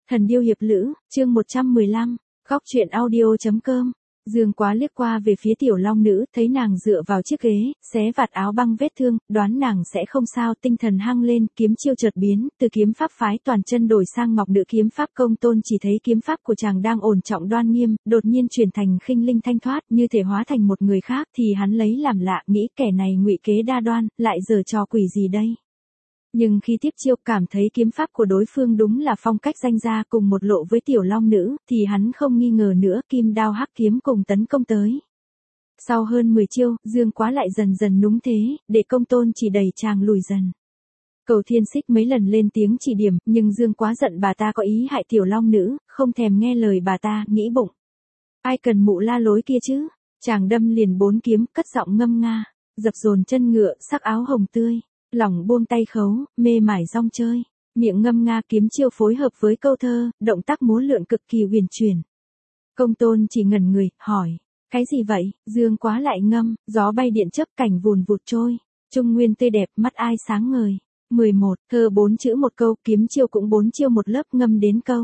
Thần điêu hiệp lữ, chương 115, góc truyện audio.com. Dương Quá liếc qua về phía tiểu long nữ, thấy nàng dựa vào chiếc ghế, xé vạt áo băng vết thương, đoán nàng sẽ không sao, tinh thần hăng lên, kiếm chiêu chợt biến, từ kiếm pháp phái toàn chân đổi sang ngọc nữ kiếm pháp. Công Tôn chỉ thấy kiếm pháp của chàng đang ổn trọng đoan nghiêm, đột nhiên chuyển thành khinh linh thanh thoát, như thể hóa thành một người khác, thì hắn lấy làm lạ, nghĩ kẻ này ngụy kế đa đoan, lại giở trò quỷ gì đây? Nhưng khi tiếp chiêu cảm thấy kiếm pháp của đối phương đúng là phong cách danh gia cùng một lộ với tiểu long nữ, thì hắn không nghi ngờ nữa, kim đao hắc kiếm cùng tấn công tới. Sau hơn 10 chiêu, Dương Quá lại dần dần núng thế, để Công Tôn chỉ đẩy chàng lùi dần. Cầu Thiên Xích mấy lần lên tiếng chỉ điểm, nhưng Dương Quá giận bà ta có ý hại tiểu long nữ, không thèm nghe lời bà ta, nghĩ bụng. Ai cần mụ la lối kia chứ? Chàng đâm liền 4 kiếm, cất giọng ngâm nga, dập dồn chân ngựa, sắc áo hồng tươi. Lòng buông tay khấu, mê mải rong chơi, miệng ngâm nga kiếm chiêu phối hợp với câu thơ, động tác múa lượn cực kỳ huyền chuyển. Công Tôn chỉ ngẩn người, hỏi, cái gì vậy? Dương Quá lại ngâm, gió bay điện chớp cảnh vùn vụt trôi, trung nguyên tươi đẹp, mắt ai sáng ngời. 11, thơ 4 chữ một câu, kiếm chiêu cũng 4 chiêu một lớp, ngâm đến câu.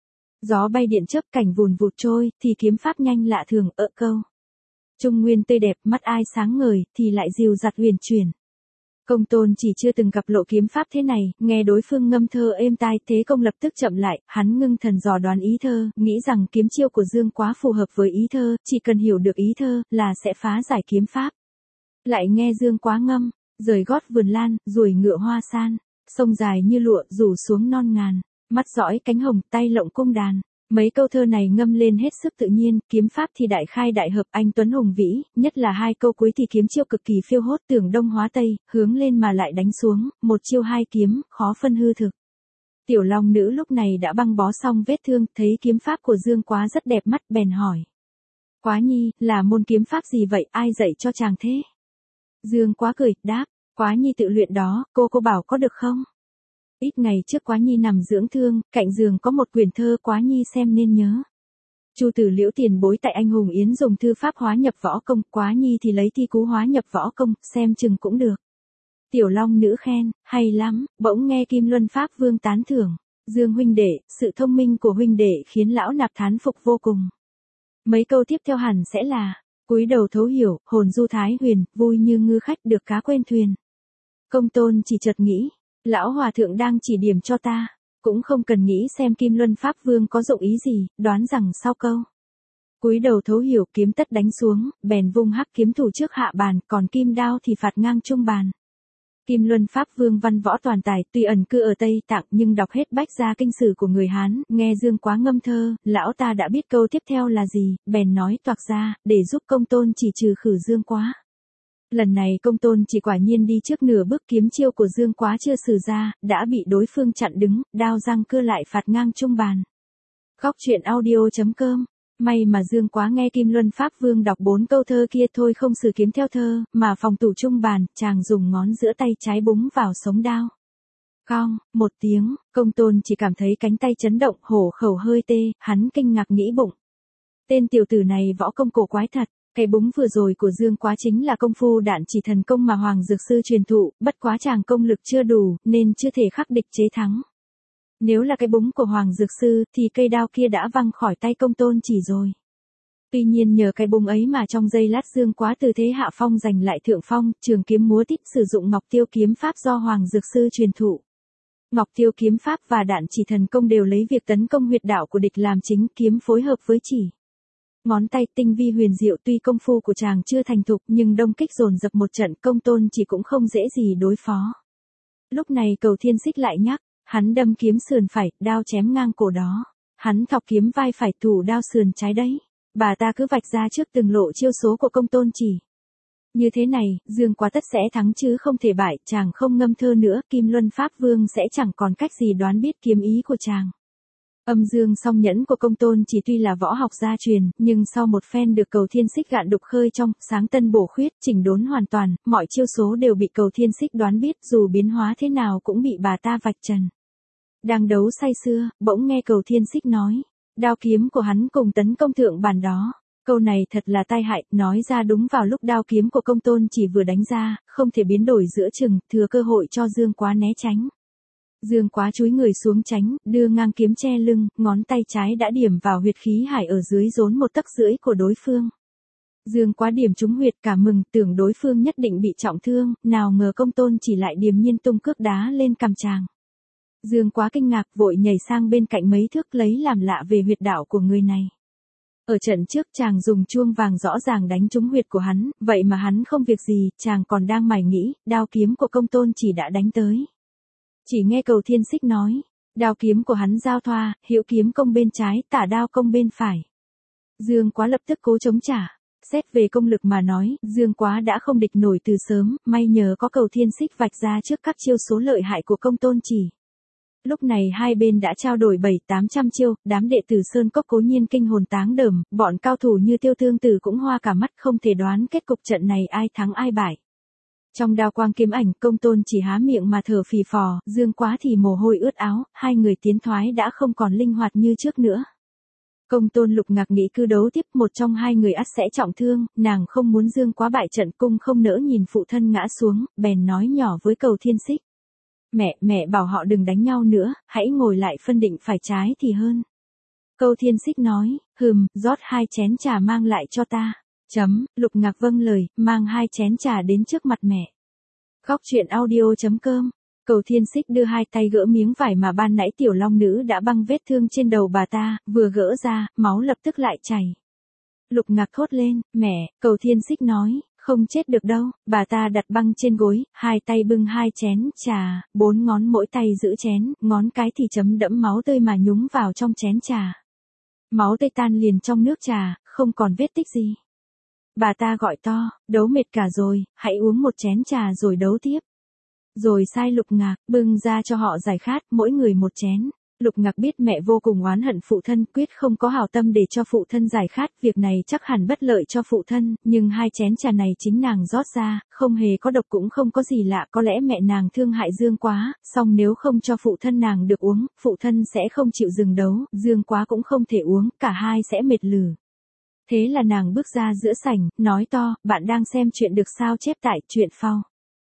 Gió bay điện chớp cảnh vùn vụt trôi, thì kiếm pháp nhanh lạ thường, câu. Trung nguyên tươi đẹp, mắt ai sáng ngời, thì lại dìu dặt huyền chuyển. Công Tôn chỉ chưa từng gặp lộ kiếm pháp thế này, nghe đối phương ngâm thơ êm tai, thế công lập tức chậm lại, hắn ngưng thần dò đoán ý thơ, nghĩ rằng kiếm chiêu của Dương Quá phù hợp với ý thơ, chỉ cần hiểu được ý thơ, là sẽ phá giải kiếm pháp. Lại nghe Dương Quá ngâm, rời gót vườn lan, ruồi ngựa hoa san, sông dài như lụa, rủ xuống non ngàn, mắt dõi cánh hồng, tay lộng cung đàn. Mấy câu thơ này ngâm lên hết sức tự nhiên, kiếm pháp thì đại khai đại hợp, anh tuấn hùng vĩ, nhất là 2 câu cuối thì kiếm chiêu cực kỳ phiêu hốt, tưởng đông hóa tây, hướng lên mà lại đánh xuống, một chiêu 2 kiếm, khó phân hư thực. Tiểu long nữ lúc này đã băng bó xong vết thương, thấy kiếm pháp của Dương Quá rất đẹp mắt, bèn hỏi. Quá nhi, là môn kiếm pháp gì vậy, ai dạy cho chàng thế? Dương Quá cười, đáp, Quá nhi tự luyện đó, cô bảo có được không? Ít ngày trước Quá nhi nằm dưỡng thương, cạnh giường có một quyển thơ, Quá nhi xem nên nhớ. Chu Tử Liễu tiền bối tại anh hùng yến dùng thư pháp hóa nhập võ công, Quá nhi thì lấy thi cú hóa nhập võ công, xem chừng cũng được. Tiểu long nữ khen, hay lắm, bỗng nghe Kim Luân Pháp Vương tán thưởng. Dương huynh đệ, sự thông minh của huynh đệ khiến lão nạp thán phục vô cùng. Mấy câu tiếp theo hẳn sẽ là, cúi đầu thấu hiểu, hồn du thái huyền, vui như ngư khách được cá quên thuyền. Công Tôn chỉ chợt nghĩ, lão hòa thượng đang chỉ điểm cho ta, cũng không cần nghĩ xem Kim Luân Pháp Vương có dụng ý gì, đoán rằng sau câu cúi đầu thấu hiểu kiếm tất đánh xuống, bèn vung hắc kiếm thủ trước hạ bàn, còn kim đao thì phạt ngang trung bàn. Kim Luân Pháp Vương văn võ toàn tài, tuy ẩn cư ở Tây Tạng nhưng đọc hết bách gia kinh sử của người Hán, nghe Dương Quá ngâm thơ, lão ta đã biết câu tiếp theo là gì, bèn nói toạc ra, để giúp Công Tôn chỉ trừ khử Dương Quá. Lần này Công Tôn chỉ quả nhiên đi trước nửa bước, kiếm chiêu của Dương Quá chưa sử ra, đã bị đối phương chặn đứng, đao răng cưa lại phạt ngang trung bàn. Góc truyện audio.com. May mà Dương Quá nghe Kim Luân Pháp Vương đọc 4 câu thơ kia thôi không sử kiếm theo thơ, mà phòng thủ trung bàn, chàng dùng ngón giữa tay trái búng vào sống đao. Cong, một tiếng, Công Tôn chỉ cảm thấy cánh tay chấn động, hổ khẩu hơi tê, hắn kinh ngạc nghĩ bụng. Tên tiểu tử này võ công cổ quái thật. Cái búng vừa rồi của Dương Quá chính là công phu đạn chỉ thần công mà Hoàng Dược Sư truyền thụ, bất quá chàng công lực chưa đủ, nên chưa thể khắc địch chế thắng. Nếu là cái búng của Hoàng Dược Sư, thì cây đao kia đã văng khỏi tay Công Tôn chỉ rồi. Tuy nhiên nhờ cái búng ấy mà trong giây lát Dương Quá từ thế hạ phong giành lại thượng phong, trường kiếm múa tít sử dụng Ngọc Tiêu kiếm pháp do Hoàng Dược Sư truyền thụ. Ngọc Tiêu kiếm pháp và đạn chỉ thần công đều lấy việc tấn công huyệt đạo của địch làm chính, kiếm phối hợp với chỉ. Ngón tay tinh vi huyền diệu, tuy công phu của chàng chưa thành thục nhưng đông kích dồn dập một trận, Công Tôn chỉ cũng không dễ gì đối phó. Lúc này Cầu Thiên Xích lại nhắc, hắn đâm kiếm sườn phải, đao chém ngang cổ đó. Hắn thọc kiếm vai phải, thủ đao sườn trái đấy. Bà ta cứ vạch ra trước từng lộ chiêu số của Công Tôn chỉ. Như thế này, Dương Quá tất sẽ thắng chứ không thể bại, chàng không ngâm thơ nữa, Kim Luân Pháp Vương sẽ chẳng còn cách gì đoán biết kiếm ý của chàng. Âm dương song nhẫn của Công Tôn chỉ tuy là võ học gia truyền, nhưng sau một phen được Cầu Thiên Xích gạn đục khơi trong, sáng tân bổ khuyết, chỉnh đốn hoàn toàn, mọi chiêu số đều bị Cầu Thiên Xích đoán biết, dù biến hóa thế nào cũng bị bà ta vạch trần. Đang đấu say sưa, bỗng nghe Cầu Thiên Xích nói, đao kiếm của hắn cùng tấn công thượng bàn đó. Câu này thật là tai hại, nói ra đúng vào lúc đao kiếm của Công Tôn chỉ vừa đánh ra, không thể biến đổi giữa chừng, thừa cơ hội cho Dương Quá né tránh. Dương Quá chúi người xuống tránh, đưa ngang kiếm che lưng, ngón tay trái đã điểm vào huyệt khí hải ở dưới rốn 1,5 tấc của đối phương. Dương Quá điểm trúng huyệt cả mừng, tưởng đối phương nhất định bị trọng thương, nào ngờ Công Tôn chỉ lại điềm nhiên tung cước đá lên cằm chàng. Dương Quá kinh ngạc vội nhảy sang bên cạnh mấy thước lấy làm lạ về huyệt đạo của người này. Ở trận trước chàng dùng chuông vàng rõ ràng đánh trúng huyệt của hắn, vậy mà hắn không việc gì, chàng còn đang mải nghĩ, đao kiếm của Công Tôn chỉ đã đánh tới. Chỉ nghe Cầu Thiên Xích nói, đao kiếm của hắn giao thoa, hữu kiếm công bên trái, tả đao công bên phải. Dương Quá lập tức cố chống trả. Xét về công lực mà nói, Dương Quá đã không địch nổi từ sớm, may nhờ có Cầu Thiên Xích vạch ra trước các chiêu số lợi hại của Công Tôn chỉ. Lúc này hai bên đã trao đổi 700-800 chiêu, đám đệ tử Sơn Cốc cố nhiên kinh hồn táng đờm, bọn cao thủ như Tiêu Tương Tử cũng hoa cả mắt không thể đoán kết cục trận này ai thắng ai bại. Trong đao quang kiếm ảnh, Công Tôn chỉ há miệng mà thở phì phò, Dương Quá thì mồ hôi ướt áo, hai người tiến thoái đã không còn linh hoạt như trước nữa. Công Tôn Lục Ngạc nghĩ cứ đấu tiếp, một trong hai người ắt sẽ trọng thương, nàng không muốn Dương Quá bại trận, cung không nỡ nhìn phụ thân ngã xuống, bèn nói nhỏ với Cầu Thiên Xích. Mẹ bảo họ đừng đánh nhau nữa, hãy ngồi lại phân định phải trái thì hơn. Cầu Thiên Xích nói, rót 2 chén trà mang lại cho ta. Lục Ngạc vâng lời, mang 2 chén trà đến trước mặt mẹ. Góc truyện audio.com. Cầu Thiên Xích đưa 2 tay gỡ miếng vải mà ban nãy tiểu long nữ đã băng vết thương trên đầu bà ta, vừa gỡ ra, máu lập tức lại chảy. Lục Ngạc thốt lên, mẹ, Cầu Thiên Xích nói, không chết được đâu, bà ta đặt băng trên gối, 2 tay bưng 2 chén trà, 4 ngón mỗi tay giữ chén, ngón cái thì chấm đẫm máu tươi mà nhúng vào trong chén trà. Máu tươi tan liền trong nước trà, không còn vết tích gì. Bà ta gọi to, đấu mệt cả rồi, hãy uống một chén trà rồi đấu tiếp. Rồi sai Lục Ngạc, bưng ra cho họ giải khát, mỗi người một chén. Lục Ngạc biết mẹ vô cùng oán hận phụ thân, quyết không có hảo tâm để cho phụ thân giải khát, việc này chắc hẳn bất lợi cho phụ thân, nhưng 2 chén trà này chính nàng rót ra, không hề có độc cũng không có gì lạ, có lẽ mẹ nàng thương hại Dương Quá, song nếu không cho phụ thân nàng được uống, phụ thân sẽ không chịu dừng đấu, Dương Quá cũng không thể uống, cả hai sẽ mệt lử. Thế là nàng bước ra giữa sảnh, nói to, bạn đang xem chuyện được sao chép tại truyện phao.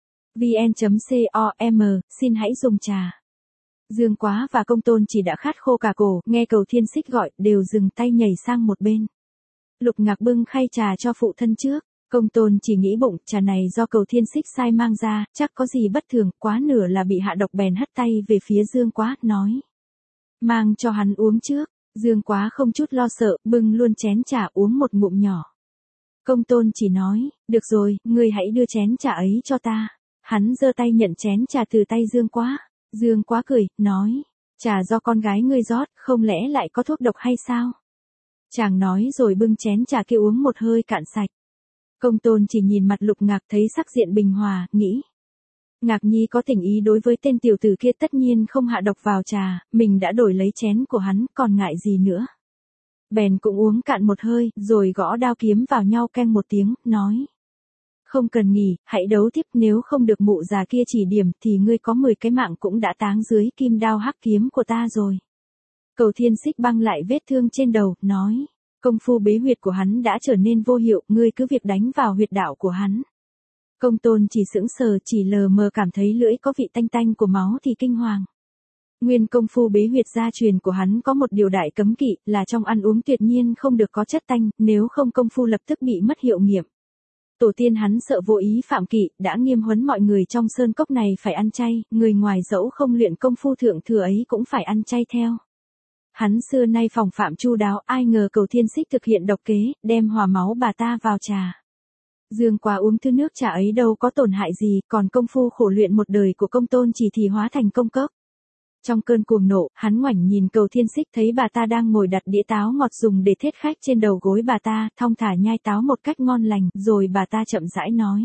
vn.com, xin hãy dùng trà. Dương Quá và Công Tôn chỉ đã khát khô cả cổ, nghe Cầu Thiên Xích gọi, đều dừng tay nhảy sang một bên. Lục Ngạc bưng khay trà cho phụ thân trước, Công Tôn chỉ nghĩ bụng, trà này do Cầu Thiên Xích sai mang ra, chắc có gì bất thường, quá nửa là bị hạ độc bèn hất tay về phía Dương Quá, nói. Mang cho hắn uống trước, Dương Quá không chút lo sợ, bưng luôn chén trà uống một ngụm nhỏ. Công Tôn chỉ nói, được rồi, ngươi hãy đưa chén trà ấy cho ta. Hắn giơ tay nhận chén trà từ tay Dương Quá. Dương Quá cười, nói, trà do con gái ngươi rót, không lẽ lại có thuốc độc hay sao? Chàng nói rồi bưng chén trà kia uống một hơi cạn sạch. Công Tôn chỉ nhìn mặt Lục Ngạc thấy sắc diện bình hòa, nghĩ. Ngạc Nhi có tình ý đối với tên tiểu tử kia tất nhiên không hạ độc vào trà, mình đã đổi lấy chén của hắn, còn ngại gì nữa. Bèn cũng uống cạn một hơi, rồi gõ đao kiếm vào nhau keng một tiếng, nói. Không cần nghỉ, hãy đấu tiếp, nếu không được mụ già kia chỉ điểm thì ngươi có 10 cái mạng cũng đã táng dưới kim đao hắc kiếm của ta rồi. Cầu Thiên Xích băng lại vết thương trên đầu, nói. Công phu bế huyệt của hắn đã trở nên vô hiệu, ngươi cứ việc đánh vào huyệt đạo của hắn. Công Tôn chỉ sững sờ, chỉ lờ mờ cảm thấy lưỡi có vị tanh tanh của máu thì kinh hoàng. Nguyên công phu bế huyệt gia truyền của hắn có một điều đại cấm kỵ, là trong ăn uống tuyệt nhiên không được có chất tanh, nếu không công phu lập tức bị mất hiệu nghiệm. Tổ tiên hắn sợ vô ý phạm kỵ, đã nghiêm huấn mọi người trong sơn cốc này phải ăn chay, người ngoài dẫu không luyện công phu thượng thừa ấy cũng phải ăn chay theo. Hắn xưa nay phòng phạm chu đáo, ai ngờ Cầu Thiên Xích thực hiện độc kế, đem hòa máu bà ta vào trà. Dương Quá uống thứ nước trà ấy đâu có tổn hại gì, còn công phu khổ luyện một đời của Công Tôn chỉ thì hóa thành công cốc. Trong cơn cuồng nộ, hắn ngoảnh nhìn Cầu Thiên Xích thấy bà ta đang ngồi đặt đĩa táo ngọt dùng để thết khách trên đầu gối bà ta, thong thả nhai táo một cách ngon lành, rồi bà ta chậm rãi nói.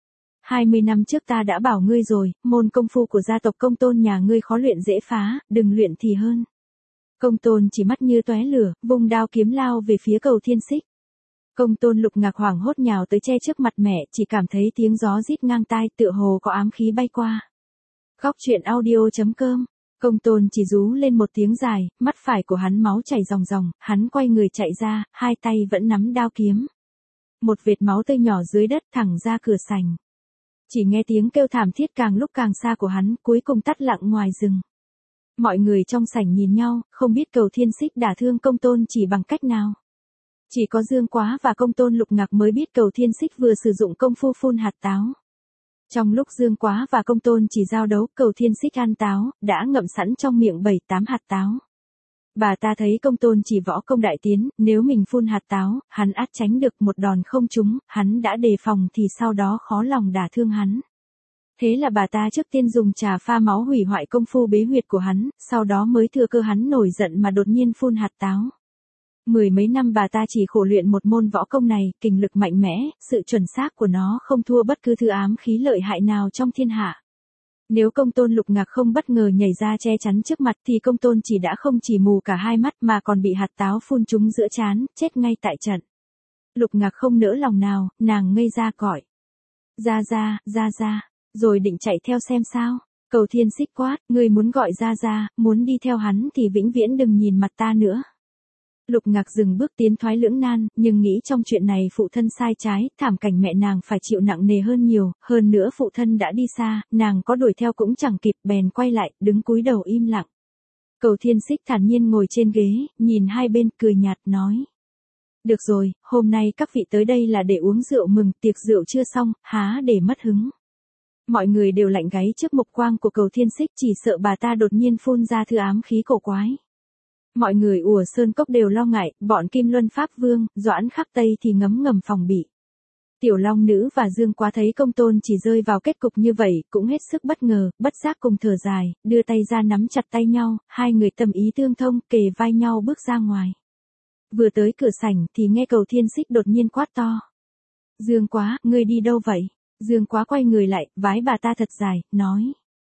20 năm trước ta đã bảo ngươi rồi, môn công phu của gia tộc Công Tôn nhà ngươi khó luyện dễ phá, đừng luyện thì hơn. Công Tôn chỉ mắt như tóe lửa, vung đao kiếm lao về phía Cầu Thiên Xích. Công Tôn Lục Ngạc hoảng hốt nhào tới che trước mặt mẹ, chỉ cảm thấy tiếng gió rít ngang tai, tựa hồ có ám khí bay qua. Góc truyện audio.com. Công Tôn chỉ rú lên một tiếng dài, mắt phải của hắn máu chảy ròng ròng, hắn quay người chạy ra, 2 tay vẫn nắm đao kiếm. Một vệt máu tươi nhỏ dưới đất thẳng ra cửa sảnh. Chỉ nghe tiếng kêu thảm thiết càng lúc càng xa của hắn, cuối cùng tắt lặng ngoài rừng. Mọi người trong sảnh nhìn nhau, không biết Cầu Thiên Xích đả thương Công Tôn Chỉ bằng cách nào. Chỉ có Dương Quá và Công Tôn Lục Ngạc mới biết Cầu Thiên Xích vừa sử dụng công phu phun hạt táo. Trong lúc Dương Quá và Công Tôn Chỉ giao đấu, Cầu Thiên Xích ăn táo, đã ngậm sẵn trong miệng 7-8 hạt táo. Bà ta thấy Công Tôn Chỉ võ công đại tiến, nếu mình phun hạt táo, hắn ắt tránh được một đòn không trúng, hắn đã đề phòng thì sau đó khó lòng đả thương hắn. Thế là bà ta trước tiên dùng trà pha máu hủy hoại công phu bế huyệt của hắn, sau đó mới thừa cơ hắn nổi giận mà đột nhiên phun hạt táo. 10 mấy năm bà ta chỉ khổ luyện một môn võ công này, kình lực mạnh mẽ, sự chuẩn xác của nó không thua bất cứ thứ ám khí lợi hại nào trong thiên hạ. Nếu Công Tôn Lục Ngạc không bất ngờ nhảy ra che chắn trước mặt thì Công Tôn Chỉ đã không chỉ mù cả hai mắt mà còn bị hạt táo phun trúng giữa trán, chết ngay tại trận. Lục Ngạc không nỡ lòng nào, nàng ngây ra gọi. Ra, rồi định chạy theo xem sao. Cầu Thiên Xích quát, ngươi muốn gọi ra, muốn đi theo hắn thì vĩnh viễn đừng nhìn mặt ta nữa. Lục Ngạc dừng bước tiến thoái lưỡng nan, nhưng nghĩ trong chuyện này phụ thân sai trái, thảm cảnh mẹ nàng phải chịu nặng nề hơn nhiều, hơn nữa phụ thân đã đi xa, nàng có đuổi theo cũng chẳng kịp, bèn quay lại, đứng cúi đầu im lặng. Cầu Thiên Xích thản nhiên ngồi trên ghế, nhìn hai bên cười nhạt nói. Được rồi, hôm nay các vị tới đây là để uống rượu mừng, tiệc rượu chưa xong, há để mất hứng. Mọi người đều lạnh gáy trước mục quang của Cầu Thiên Xích, chỉ sợ bà ta đột nhiên phun ra thứ ám khí cổ quái. Mọi người ùa sơn cốc đều lo ngại, bọn Kim Luân Pháp Vương, Doãn Khắc Tây thì ngấm ngầm phòng bị. Tiểu Long Nữ và Dương Quá thấy Công Tôn Chỉ rơi vào kết cục như vậy, cũng hết sức bất ngờ, bất giác cùng thở dài, đưa tay ra nắm chặt tay nhau, hai người tâm ý tương thông, kề vai nhau bước ra ngoài. Vừa tới cửa sảnh thì nghe Cầu Thiên Xích đột nhiên quát to. Dương Quá, ngươi đi đâu vậy? Dương Quá quay người lại, vái bà ta thật dài, nói.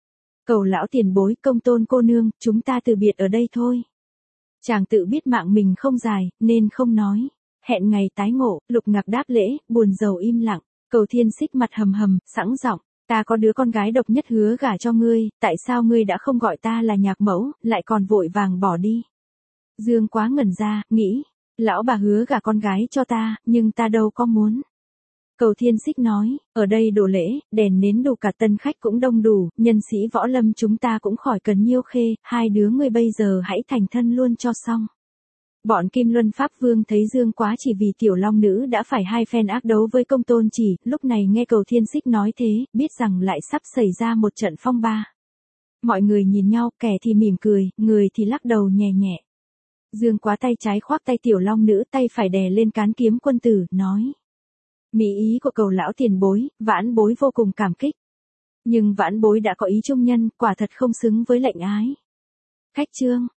Cầu lão tiền bối, Công Tôn cô nương, chúng ta từ biệt ở đây thôi. Chàng tự biết mạng mình không dài, nên không nói. Hẹn ngày tái ngộ, Lục Ngạc đáp lễ, buồn rầu im lặng. Cầu Thiên Xích mặt hầm hầm, sẵn giọng, ta có đứa con gái độc nhất hứa gả cho ngươi, tại sao ngươi đã không gọi ta là nhạc mẫu, lại còn vội vàng bỏ đi? Dương Quá ngẩn ra, nghĩ, lão bà hứa gả con gái cho ta, nhưng ta đâu có muốn. Cầu Thiên Xích nói, ở đây đồ lễ, đèn nến đủ cả tân khách cũng đông đủ, nhân sĩ võ lâm chúng ta cũng khỏi cần nhiêu khê, hai đứa ngươi bây giờ hãy thành thân luôn cho xong. Bọn Kim Luân Pháp Vương thấy Dương Quá chỉ vì Tiểu Long Nữ đã phải hai phen ác đấu với Công Tôn Chỉ, lúc này nghe Cầu Thiên Xích nói thế, biết rằng lại sắp xảy ra một trận phong ba. Mọi người nhìn nhau, kẻ thì mỉm cười, người thì lắc đầu nhẹ nhẹ. Dương Quá tay trái khoác tay Tiểu Long Nữ, tay phải đè lên cán kiếm quân tử, nói. Mỹ ý của Cầu lão tiền bối, vãn bối vô cùng cảm kích. Nhưng vãn bối đã có ý trung nhân, quả thật không xứng với lệnh ái. Khách trương.